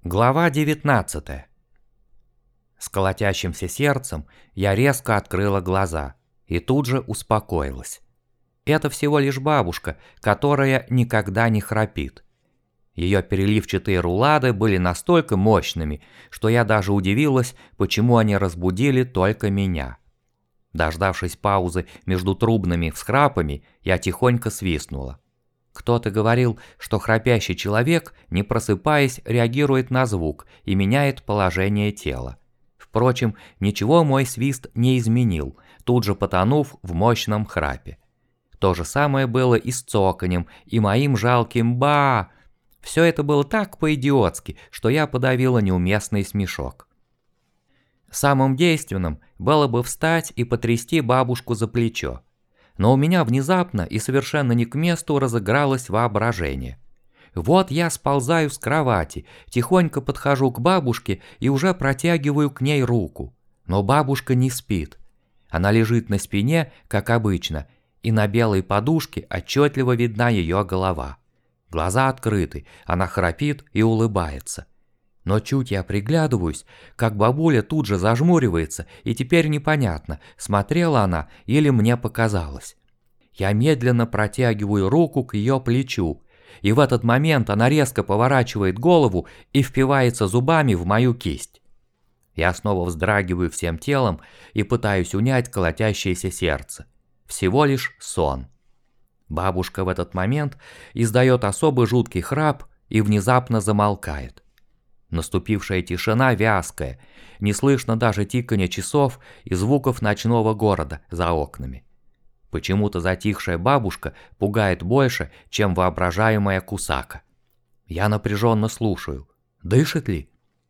Глава 19. С колотящимся сердцем я резко открыла глаза и тут же успокоилась. Это всего лишь бабушка, которая никогда не храпит. Ее переливчатые рулады были настолько мощными, что я даже удивилась, почему они разбудили только меня. Дождавшись паузы между трубными всхрапами, я тихонько свистнула. Кто-то говорил, что храпящий человек, не просыпаясь, реагирует на звук и меняет положение тела. Впрочем, ничего мой свист не изменил, тут же потонув в мощном храпе. То же самое было и с цоканем, и моим жалким «ба». Все это было так по-идиотски, что я подавила неуместный смешок. Самым действенным было бы встать и потрясти бабушку за плечо. Но у меня внезапно и совершенно не к месту разыгралось воображение. Вот я сползаю с кровати, тихонько подхожу к бабушке и уже протягиваю к ней руку. Но бабушка не спит. Она лежит на спине, как обычно, и на белой подушке отчетливо видна ее голова. Глаза открыты, она храпит и улыбается. Но чуть я приглядываюсь, как бабуля тут же зажмуривается, и теперь непонятно, смотрела она или мне показалось. Я медленно протягиваю руку к ее плечу, и в этот момент она резко поворачивает голову и впивается зубами в мою кисть. Я снова вздрагиваю всем телом и пытаюсь унять колотящееся сердце. Всего лишь сон. Бабушка в этот момент издает особо жуткий храп и внезапно замолкает. Наступившая тишина вязкая, не слышно даже тиканья часов и звуков ночного города за окнами. Почему-то затихшая бабушка пугает больше, чем воображаемая Кусака. Я напряженно слушаю. Дышит ли?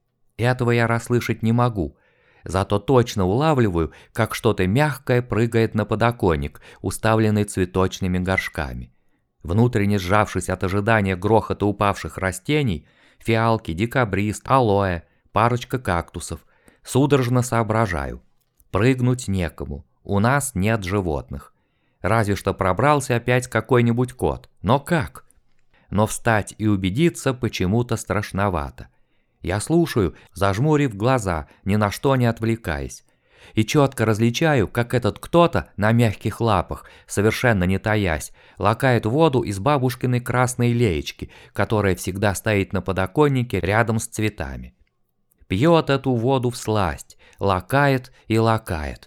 Этого я расслышать не могу, зато точно улавливаю, как что-то мягкое прыгает на подоконник, уставленный цветочными горшками. Внутренне сжавшись от ожидания грохота упавших растений, фиалки, декабрист, алоэ, парочка кактусов. Судорожно соображаю. Прыгнуть некому, у нас нет животных. Разве что пробрался опять какой-нибудь кот. Но как? Но встать и убедиться почему-то страшновато. Я слушаю, зажмурив глаза, ни на что не отвлекаясь. И четко различаю, как этот кто-то на мягких лапах, совершенно не таясь, лакает воду из бабушкиной красной леечки, которая всегда стоит на подоконнике рядом с цветами. Пьет эту воду всласть, лакает и лакает.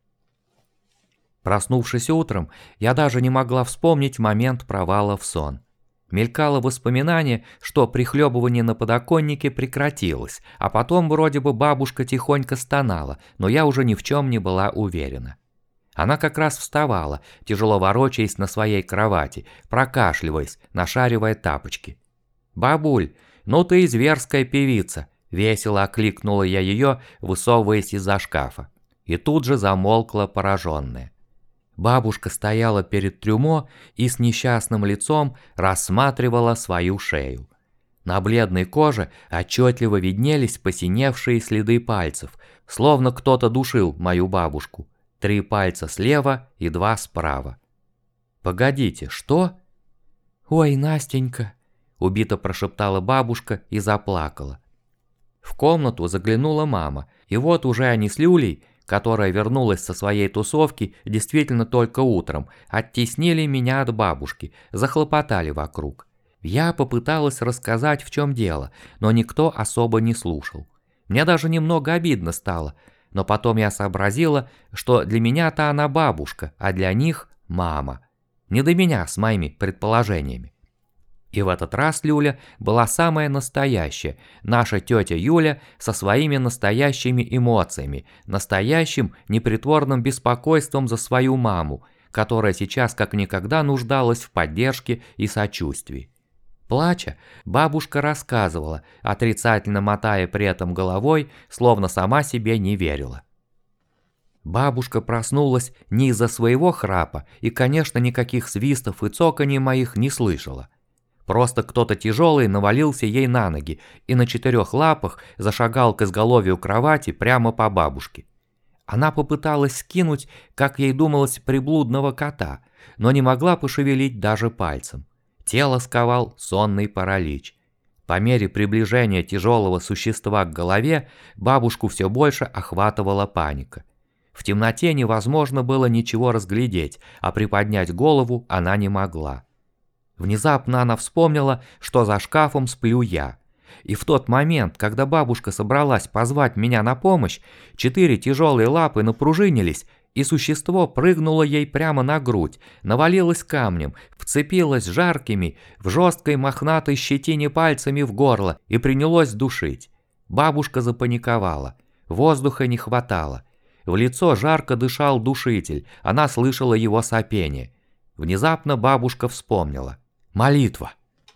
Проснувшись утром, я даже не могла вспомнить момент провала в сон. Мелькало воспоминание, что прихлебывание на подоконнике прекратилось, а потом вроде бы бабушка тихонько стонала, но я уже ни в чем не была уверена. Она как раз вставала, тяжело ворочаясь на своей кровати, прокашливаясь, нашаривая тапочки. «Бабуль, ну ты и зверская певица!» – весело окликнула я ее, высовываясь из-за шкафа. И тут же замолкла пораженная. Бабушка стояла перед трюмо и с несчастным лицом рассматривала свою шею. На бледной коже отчетливо виднелись посиневшие следы пальцев, словно кто-то душил мою бабушку. 3 пальца слева и 2 справа. «Погодите, что?» «Ой, Настенька!» – убито прошептала бабушка и заплакала. В комнату заглянула мама, и вот уже они с Люлей, которая вернулась со своей тусовки действительно только утром, оттеснили меня от бабушки, захлопотали вокруг. Я попыталась рассказать, в чем дело, но никто особо не слушал. Мне даже немного обидно стало, но потом я сообразила, что для меня-то она бабушка, а для них мама. Не до меня с моими предположениями. И в этот раз Люля была самая настоящая, наша тетя Юля со своими настоящими эмоциями, настоящим непритворным беспокойством за свою маму, которая сейчас как никогда нуждалась в поддержке и сочувствии. Плача, бабушка рассказывала, отрицательно мотая при этом головой, словно сама себе не верила. Бабушка проснулась не из-за своего храпа и, конечно, никаких свистов и цоканий моих не слышала. Просто кто-то тяжелый навалился ей на ноги и на 4 лапах зашагал к изголовью кровати прямо по бабушке. Она попыталась скинуть, как ей думалось, приблудного кота, но не могла пошевелить даже пальцем. Тело сковал сонный паралич. По мере приближения тяжелого существа к голове, бабушку все больше охватывала паника. В темноте невозможно было ничего разглядеть, а приподнять голову она не могла. Внезапно она вспомнила, что за шкафом сплю я. И в тот момент, когда бабушка собралась позвать меня на помощь, 4 тяжелые лапы напружинились, и существо прыгнуло ей прямо на грудь, навалилось камнем, вцепилось жаркими, в жесткой мохнатой щетине пальцами в горло и принялось душить. Бабушка запаниковала. Воздуха не хватало. В лицо жарко дышал душитель, она слышала его сопение. Внезапно бабушка вспомнила. Молитва.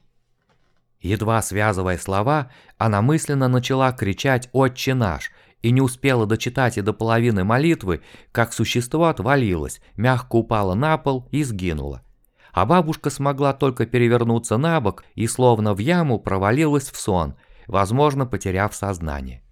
Едва связывая слова, она мысленно начала кричать «Отче наш!» и не успела дочитать и до половины молитвы, как существо отвалилось, мягко упало на пол и сгинуло. А бабушка смогла только перевернуться на бок и словно в яму провалилась в сон, возможно, потеряв сознание.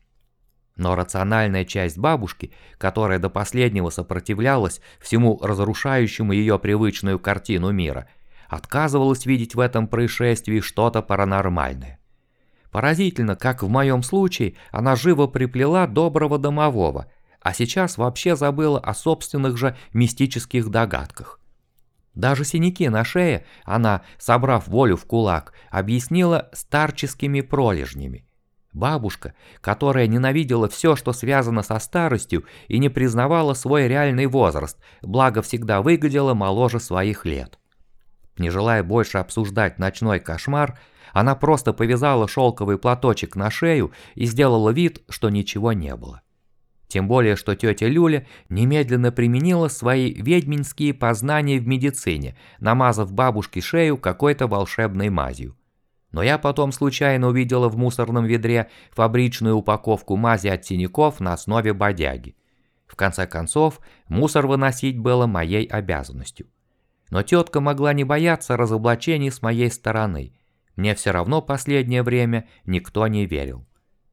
Но рациональная часть бабушки, которая до последнего сопротивлялась всему разрушающему ее привычную картину мира, отказывалась видеть в этом происшествии что-то паранормальное. Поразительно, как в моем случае она живо приплела доброго домового, а сейчас вообще забыла о собственных же мистических догадках. Даже синяки на шее она, собрав волю в кулак, объяснила старческими пролежнями. Бабушка, которая ненавидела все, что связано со старостью, и не признавала свой реальный возраст, благо всегда выглядела моложе своих лет. Не желая больше обсуждать ночной кошмар, она просто повязала шелковый платочек на шею и сделала вид, что ничего не было. Тем более, что тетя Люля немедленно применила свои ведьминские познания в медицине, намазав бабушке шею какой-то волшебной мазью. Но я потом случайно увидела в мусорном ведре фабричную упаковку мази от синяков на основе бодяги. В конце концов, мусор выносить было моей обязанностью. Но тетка могла не бояться разоблачений с моей стороны. Мне все равно последнее время никто не верил.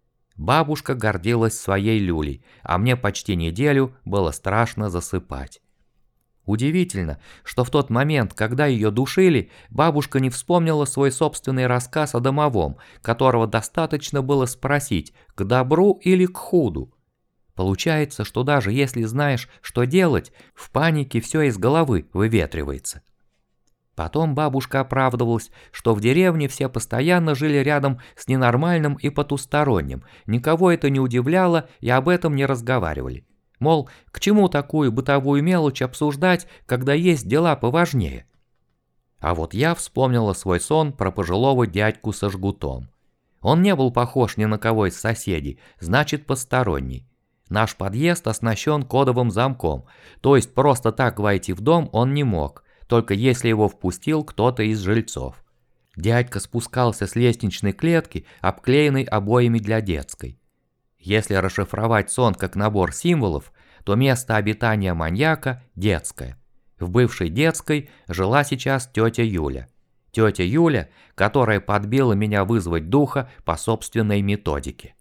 Бабушка гордилась своей люлей, а мне почти неделю было страшно засыпать. Удивительно, что в тот момент, когда ее душили, бабушка не вспомнила свой собственный рассказ о домовом, которого достаточно было спросить, к добру или к худу. Получается, что даже если знаешь, что делать, в панике все из головы выветривается. Потом бабушка оправдывалась, что в деревне все постоянно жили рядом с ненормальным и потусторонним, никого это не удивляло и об этом не разговаривали. Мол, к чему такую бытовую мелочь обсуждать, когда есть дела поважнее? А вот я вспомнила свой сон про пожилого дядьку со жгутом. Он не был похож ни на кого из соседей, значит посторонний. Наш подъезд оснащен кодовым замком, то есть просто так войти в дом он не мог, только если его впустил кто-то из жильцов. Дядька спускался с лестничной клетки, обклеенной обоями для детской. Если расшифровать сон как набор символов, то место обитания маньяка – детское. В бывшей детской жила сейчас тетя Юля. Тетя Юля, которая подбила меня вызвать духа по собственной методике.